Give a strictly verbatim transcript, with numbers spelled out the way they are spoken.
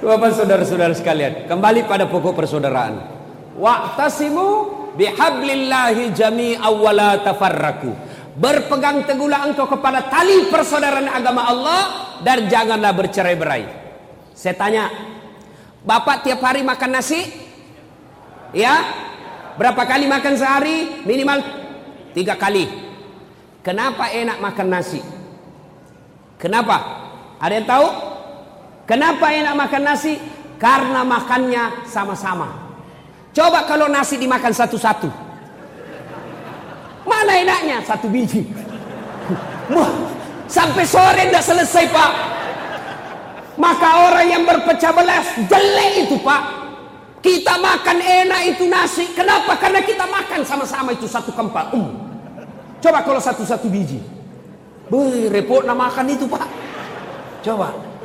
Bapak saudara-saudara sekalian, kembali pada pokok persaudaraan. Wa'tasimu bihablillahi jami'an wa la tafarraqu. Berpegang teguhlah engkau kepada tali persaudaraan agama Allah dan janganlah bercerai-berai. Saya tanya, Bapak tiap hari makan nasi? Ya? Berapa kali makan sehari? Minimal tiga kali. Kenapa enak makan nasi? Kenapa? Ada yang tahu? Kenapa enak makan nasi? Karena makannya sama-sama. Coba kalau nasi dimakan satu-satu, mana enaknya? Satu biji. Wah, sampai sore tidak selesai, Pak. Maka orang yang berpecah belah jelek itu, Pak. Kita makan enak itu nasi. Kenapa? Karena kita makan sama-sama itu satu kempal. Um. Coba kalau satu-satu biji. Beuh, repot nak makan itu, Pak. Coba.